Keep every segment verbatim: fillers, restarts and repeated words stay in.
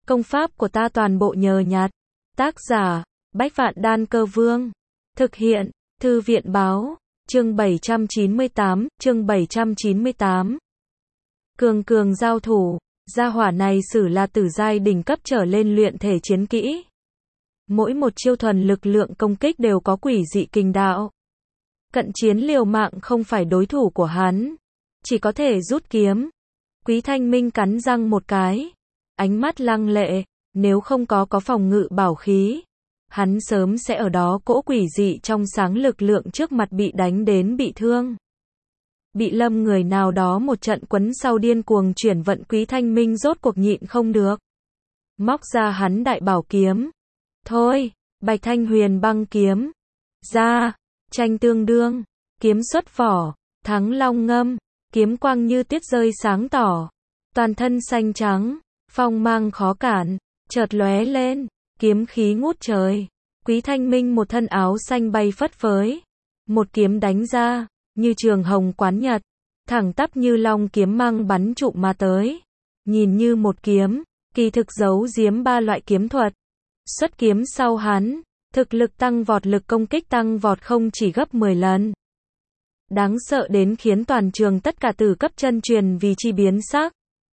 Công pháp của ta toàn bộ nhờ nhặt. Tác giả, Bách Vạn Đan Cơ Vương. Thực hiện, Thư viện Báo. Chương bảy trăm chín mươi tám, chương bảy trăm chín mươi tám. Cường cường giao thủ, gia hỏa này sử là tử giai đỉnh cấp trở lên luyện thể chiến kỹ. Mỗi một chiêu thuần lực lượng công kích đều có quỷ dị kinh đạo. Cận chiến liều mạng không phải đối thủ của hắn, chỉ có thể rút kiếm. Quý Thanh Minh cắn răng một cái, ánh mắt lăng lệ, nếu không có có phòng ngự bảo khí, hắn sớm sẽ ở đó cỗ quỷ dị trong sáng lực lượng trước mặt bị đánh đến bị thương. Bị lâm người nào đó một trận quấn sau điên cuồng chuyển vận, Quý Thanh Minh rốt cuộc nhịn không được. Móc ra hắn đại bảo kiếm. Thôi, Bạch Thanh Huyền băng kiếm. Ra, tranh tương đương, kiếm xuất vỏ, thắng long ngâm, kiếm quang như tuyết rơi sáng tỏ. Toàn thân xanh trắng, phong mang khó cản, chợt lóe lên, kiếm khí ngút trời. Quý Thanh Minh một thân áo xanh bay phất phới, một kiếm đánh ra, như trường hồng quán nhật, thẳng tắp như long kiếm mang bắn trụ mà tới. Nhìn như một kiếm, kỳ thực giấu giếm ba loại kiếm thuật. Xuất kiếm sau hắn, thực lực tăng vọt, lực công kích tăng vọt không chỉ gấp mười lần. Đáng sợ đến khiến toàn trường tất cả tử cấp chân truyền vì chi biến sắc.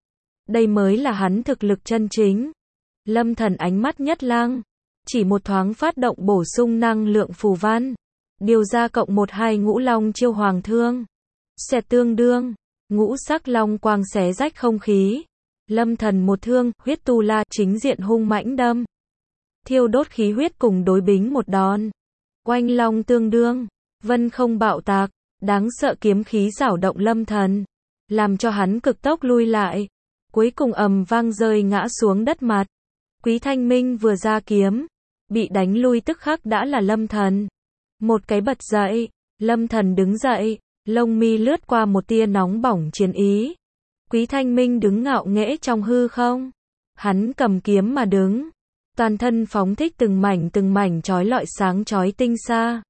Đây mới là hắn thực lực chân chính. Lâm Thần ánh mắt nhất lang, chỉ một thoáng phát động bổ sung năng lượng phù văn, điều ra cộng một hai ngũ long chiêu hoàng thương. Xẹt tương đương, ngũ sắc long quang xé rách không khí. Lâm Thần một thương, huyết tu la chính diện hung mãnh đâm. Thiêu đốt khí huyết cùng đối bính một đòn. Oanh long tương đương, vân không bạo tạc, đáng sợ kiếm khí rảo động Lâm Thần, làm cho hắn cực tốc lui lại. Cuối cùng ầm vang rơi ngã xuống đất mặt. Quý Thanh Minh vừa ra kiếm, bị đánh lui tức khắc đã là Lâm Thần. Một cái bật dậy, Lâm Thần đứng dậy, lông mi lướt qua một tia nóng bỏng chiến ý. Quý Thanh Minh đứng ngạo nghễ trong hư không. Hắn cầm kiếm mà đứng, toàn thân phóng thích từng mảnh từng mảnh chói lọi sáng chói tinh xa.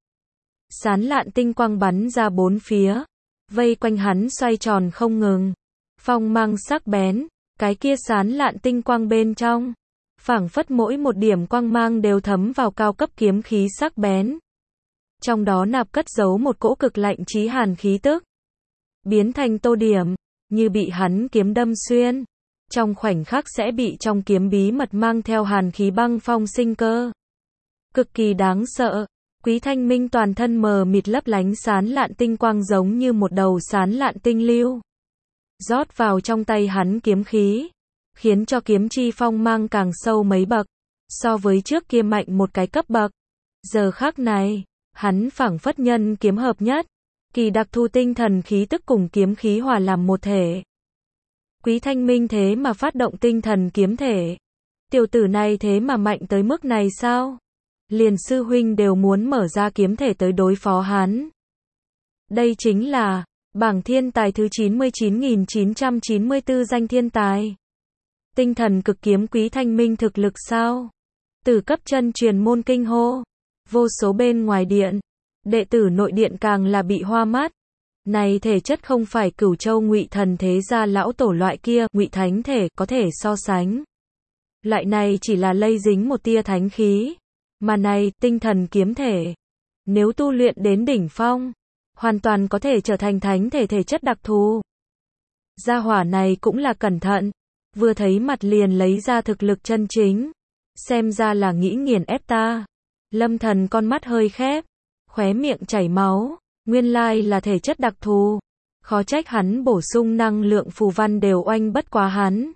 Sán lạn tinh quang bắn ra bốn phía, vây quanh hắn xoay tròn không ngừng. Phong mang sắc bén, cái kia sán lạn tinh quang bên trong, phảng phất mỗi một điểm quang mang đều thấm vào cao cấp kiếm khí sắc bén. Trong đó nạp cất giấu một cỗ cực lạnh chí hàn khí tức, biến thành tô điểm, như bị hắn kiếm đâm xuyên, trong khoảnh khắc sẽ bị trong kiếm bí mật mang theo hàn khí băng phong sinh cơ. Cực kỳ đáng sợ. Quý Thanh Minh toàn thân mờ mịt lấp lánh sán lạn tinh quang giống như một đầu sán lạn tinh lưu, rót vào trong tay hắn kiếm khí, khiến cho kiếm chi phong mang càng sâu mấy bậc, so với trước kia mạnh một cái cấp bậc. Giờ khắc này, hắn phảng phất nhân kiếm hợp nhất, kỳ đặc thu tinh thần khí tức cùng kiếm khí hòa làm một thể. Quý Thanh Minh thế mà phát động tinh thần kiếm thể. Tiểu tử này thế mà mạnh tới mức này sao? Liền sư huynh đều muốn mở ra kiếm thể tới đối phó hắn. Đây chính là bảng thiên tài thứ chín mươi chín nghìn chín trăm chín mươi tư danh thiên tài. Tinh thần cực kiếm Quý Thanh Minh thực lực sao? Tử cấp chân truyền môn kinh hô. Vô số bên ngoài điện, đệ tử nội điện càng là bị hoa mắt. Này thể chất không phải Cửu Châu Ngụy Thần thế gia lão tổ loại kia, Ngụy Thánh thể có thể so sánh. Loại này chỉ là lây dính một tia thánh khí, mà này tinh thần kiếm thể, nếu tu luyện đến đỉnh phong, hoàn toàn có thể trở thành thánh thể thể chất đặc thù. Gia hỏa này cũng là cẩn thận, vừa thấy mặt liền lấy ra thực lực chân chính, xem ra là nghĩ nghiền ép ta. Lâm Thần con mắt hơi khép, khóe miệng chảy máu, nguyên lai là thể chất đặc thù, khó trách hắn bổ sung năng lượng phù văn đều oanh bất quá hắn.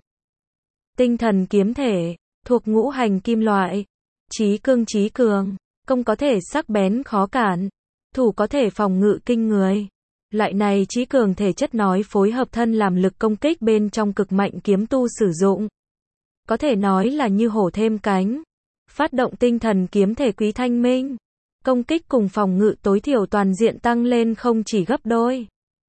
Tinh thần kiếm thể, thuộc ngũ hành kim loại, chí cương chí cường, công có thể sắc bén khó cản, thủ có thể phòng ngự kinh người. Loại này chí cường thể chất nói phối hợp thân làm lực công kích bên trong cực mạnh kiếm tu sử dụng, có thể nói là như hổ thêm cánh. Phát động tinh thần kiếm thể Quý Thanh Minh, công kích cùng phòng ngự tối thiểu toàn diện tăng lên không chỉ gấp đôi.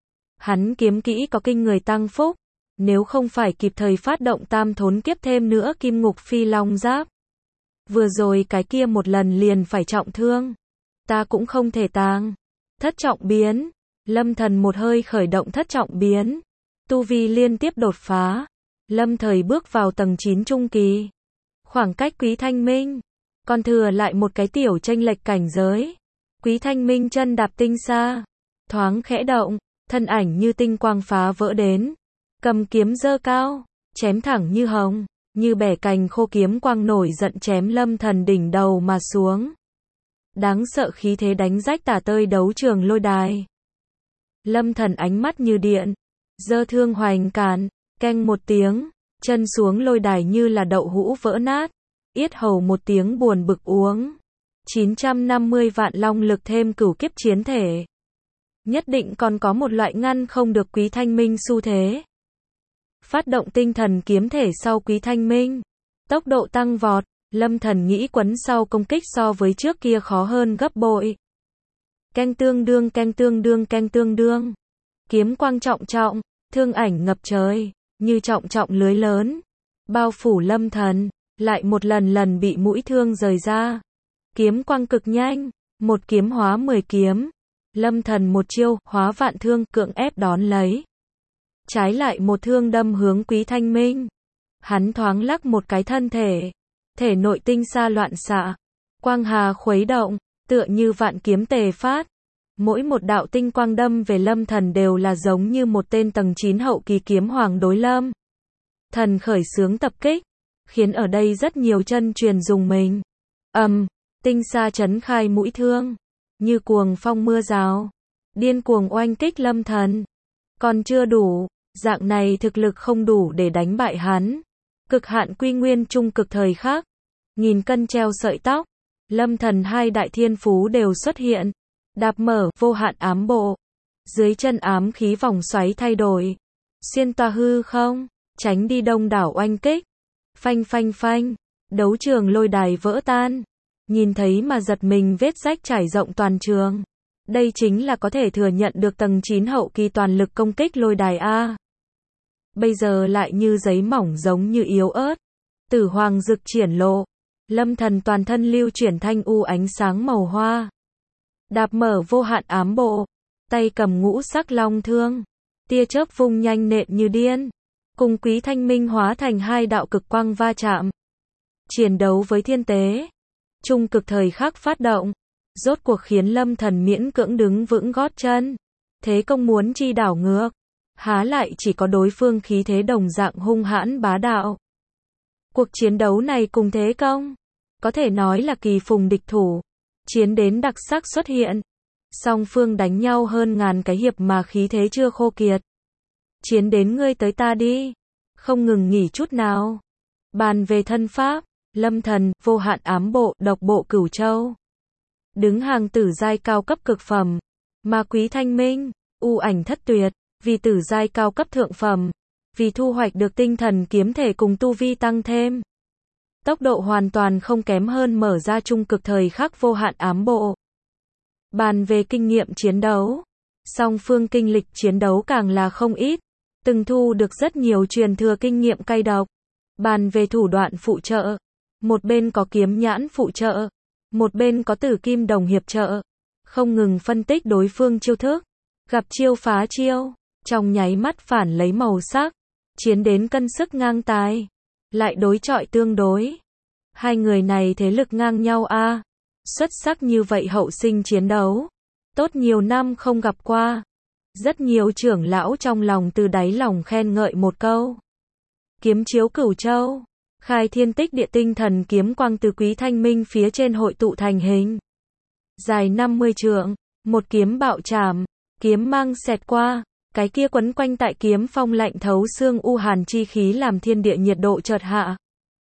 Hắn kiếm kỹ có kinh người tăng phúc, nếu không phải kịp thời phát động tam thốn kiếp thêm nữa kim ngục phi long giáp, vừa rồi cái kia một lần liền phải trọng thương. Ta cũng không thể tàng. Thất trọng biến, Lâm Thần một hơi khởi động thất trọng biến, tu vi liên tiếp đột phá. Lâm thời bước vào tầng chín trung kỳ. Khoảng cách Quý Thanh Minh còn thừa lại một cái tiểu chênh lệch cảnh giới. Quý Thanh Minh chân đạp tinh xa, thoáng khẽ động, thân ảnh như tinh quang phá vỡ đến, cầm kiếm giơ cao, chém thẳng như hồng, như bẻ cành khô, kiếm quang nổi giận chém Lâm Thần đỉnh đầu mà xuống. Đáng sợ khí thế đánh rách tả tơi đấu trường lôi đài. Lâm Thần ánh mắt như điện, giơ thương hoành càn, keng một tiếng, chân xuống lôi đài như là đậu hũ vỡ nát, yết hầu một tiếng buồn bực uống. chín trăm năm mươi vạn long lực thêm cửu kiếp chiến thể. Nhất định còn có một loại ngăn không được Quý Thanh Minh xu thế. Phát động tinh thần kiếm thể sau Quý Thanh Minh, tốc độ tăng vọt, Lâm Thần nghĩ quấn sau công kích so với trước kia khó hơn gấp bội. Keng tương đương keng tương đương keng tương đương. Kiếm quang trọng trọng, thương ảnh ngập trời, như trọng trọng lưới lớn, bao phủ Lâm Thần, lại một lần lần bị mũi thương rời ra. Kiếm quang cực nhanh, một kiếm hóa mười kiếm. Lâm Thần một chiêu, hóa vạn thương, cưỡng ép đón lấy. Trái lại một thương đâm hướng Quý Thanh Minh. Hắn thoáng lắc một cái thân thể, thể nội tinh xa loạn xạ, quang hà khuấy động, tựa như vạn kiếm tề phát. Mỗi một đạo tinh quang đâm về Lâm Thần đều là giống như một tên tầng chín hậu kỳ kiếm hoàng đối Lâm Thần khởi xướng tập kích, khiến ở đây rất nhiều chân truyền dùng mình. Ầm, um, tinh xa chấn khai mũi thương, như cuồng phong mưa rào, điên cuồng oanh kích Lâm Thần. Còn chưa đủ, dạng này thực lực không đủ để đánh bại hắn. Cực hạn quy nguyên trung cực thời khắc, nghìn cân treo sợi tóc, Lâm Thần hai đại thiên phú đều xuất hiện. Đạp mở vô hạn ám bộ, dưới chân ám khí vòng xoáy thay đổi, xuyên toa hư không, tránh đi đông đảo oanh kích. Phanh phanh phanh, đấu trường lôi đài vỡ tan, nhìn thấy mà giật mình, vết rách trải rộng toàn trường. Đây chính là có thể thừa nhận được tầng chín hậu kỳ toàn lực công kích lôi đài a. Bây giờ lại như giấy mỏng, giống như yếu ớt. Tử hoàng dực triển lộ, Lâm Thần toàn thân lưu chuyển thanh u ánh sáng màu hoa. Đạp mở vô hạn ám bộ, tay cầm ngũ sắc long thương, tia chớp vung nhanh nện như điên, cùng Quý Thanh Minh hóa thành hai đạo cực quang va chạm. Chiến đấu với thiên tế, trung cực thời khắc phát động, rốt cuộc khiến Lâm Thần miễn cưỡng đứng vững gót chân. Thế công muốn chi đảo ngược, há lại chỉ có đối phương khí thế đồng dạng hung hãn bá đạo. Cuộc chiến đấu này cùng thế công, có thể nói là kỳ phùng địch thủ. Chiến đến đặc sắc xuất hiện, song phương đánh nhau hơn ngàn cái hiệp mà khí thế chưa khô kiệt. Chiến đến ngươi tới ta đi, không ngừng nghỉ chút nào. Bàn về thân pháp, Lâm Thần, vô hạn ám bộ, độc bộ cửu châu. Đứng hàng tử giai cao cấp cực phẩm, mà Quý Thanh Minh, u ảnh thất tuyệt, vì tử giai cao cấp thượng phẩm, vì thu hoạch được tinh thần kiếm thể cùng tu vi tăng thêm. Tốc độ hoàn toàn không kém hơn mở ra trung cực thời khắc vô hạn ám bộ. Bàn về kinh nghiệm chiến đấu, song phương kinh lịch chiến đấu càng là không ít, từng thu được rất nhiều truyền thừa kinh nghiệm cay độc. Bàn về thủ đoạn phụ trợ, một bên có kiếm nhãn phụ trợ, một bên có tử kim đồng hiệp trợ, không ngừng phân tích đối phương chiêu thức, gặp chiêu phá chiêu, trong nháy mắt phản lấy màu sắc, chiến đến cân sức ngang tài. Lại đối chọi tương đối. Hai người này thế lực ngang nhau a. À. Xuất sắc như vậy hậu sinh chiến đấu. Tốt nhiều năm không gặp qua. Rất nhiều trưởng lão trong lòng từ đáy lòng khen ngợi một câu. Kiếm chiếu cửu châu. Khai thiên tích địa tinh thần kiếm quang từ Quý Thanh Minh phía trên hội tụ thành hình. Dài năm mươi trượng. Một kiếm bạo chạm. Kiếm mang xẹt qua. Cái kia quấn quanh tại kiếm phong lạnh thấu xương u hàn chi khí làm thiên địa nhiệt độ chợt hạ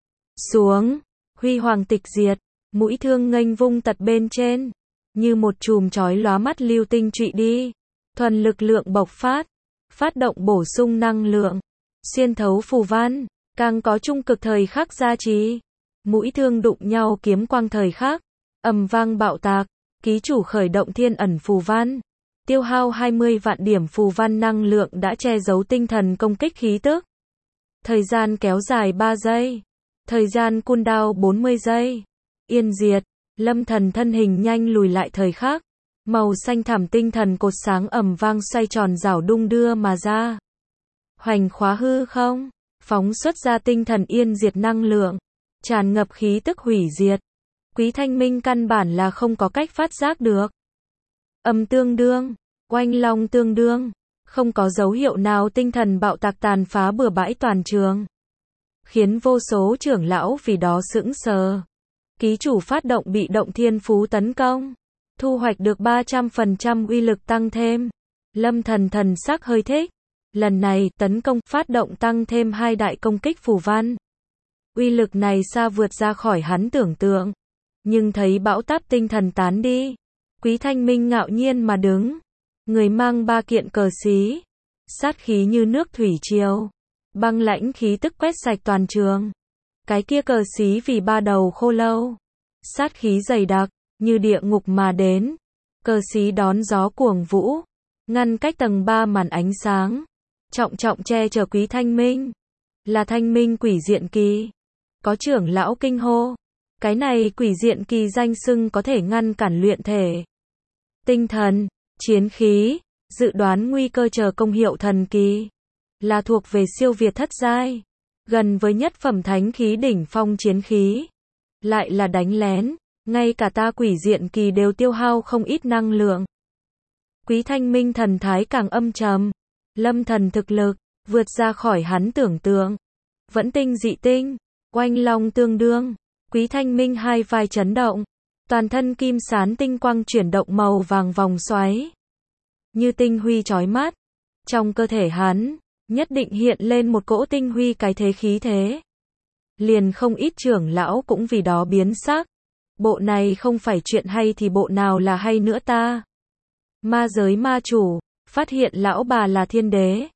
xuống, huy hoàng tịch diệt, mũi thương nghênh vung tật bên trên, như một chùm chói lóa mắt lưu tinh trụy đi, thuần lực lượng bộc phát, phát động bổ sung năng lượng, xuyên thấu phù văn, càng có trung cực thời khắc gia trì. Mũi thương đụng nhau kiếm quang thời khắc, ầm vang bạo tạc, ký chủ khởi động thiên ẩn phù văn. Tiêu hao hai mươi vạn điểm phù văn năng lượng đã che giấu tinh thần công kích khí tức. Thời gian kéo dài ba giây. Thời gian cooldown bốn mươi giây. Yên diệt, Lâm Thần thân hình nhanh lùi lại thời khắc. Màu xanh thẳm tinh thần cột sáng ầm vang xoay tròn rảo đung đưa mà ra. Hoành khóa hư không, phóng xuất ra tinh thần yên diệt năng lượng. tràn ngập khí tức hủy diệt. Quý Thanh Minh căn bản là không có cách phát giác được. Âm tương đương, oanh long tương đương, không có dấu hiệu nào tinh thần bạo tạc tàn phá bừa bãi toàn trường. Khiến vô số trưởng lão vì đó sững sờ. Ký chủ phát động bị động thiên phú tấn công. Thu hoạch được ba trăm phần trăm uy lực tăng thêm. Lâm Thần thần sắc hơi thích. Lần này, tấn công, phát động tăng thêm hai đại công kích phù văn. Uy lực này xa vượt ra khỏi hắn tưởng tượng. Nhưng thấy bão táp tinh thần tán đi. Quý Thanh Minh ngạo nhiên mà đứng. Người mang ba kiện cờ xí. Sát khí như nước thủy triều. Băng lãnh khí tức quét sạch toàn trường. Cái kia cờ xí vì ba đầu khô lâu. Sát khí dày đặc, như địa ngục mà đến. Cờ xí đón gió cuồng vũ. Ngăn cách tầng ba màn ánh sáng. Trọng trọng che chở Quý Thanh Minh. Là Thanh Minh quỷ diện kỳ. Có trưởng lão kinh hô. Cái này quỷ diện kỳ danh xưng có thể ngăn cản luyện thể. Tinh thần, chiến khí, dự đoán nguy cơ chờ công hiệu thần kỳ. Là thuộc về siêu việt thất giai. Gần với nhất phẩm thánh khí đỉnh phong chiến khí. Lại là đánh lén. Ngay cả ta quỷ diện kỳ đều tiêu hao không ít năng lượng. Quý Thanh Minh thần thái càng âm trầm. Lâm Thần thực lực, vượt ra khỏi hắn tưởng tượng. Vẫn tinh dị tinh, oanh long tương đương. Quý Thanh Minh hai vai chấn động. Toàn thân kim sán tinh quang chuyển động màu vàng vòng xoáy. Như tinh huy chói mắt. Trong cơ thể hắn, nhất định hiện lên một cỗ tinh huy cái thế khí thế. Liền không ít trưởng lão cũng vì đó biến sắc. Bộ này không phải chuyện hay thì bộ nào là hay nữa ta. Ma giới ma chủ, phát hiện lão bà là thiên đế.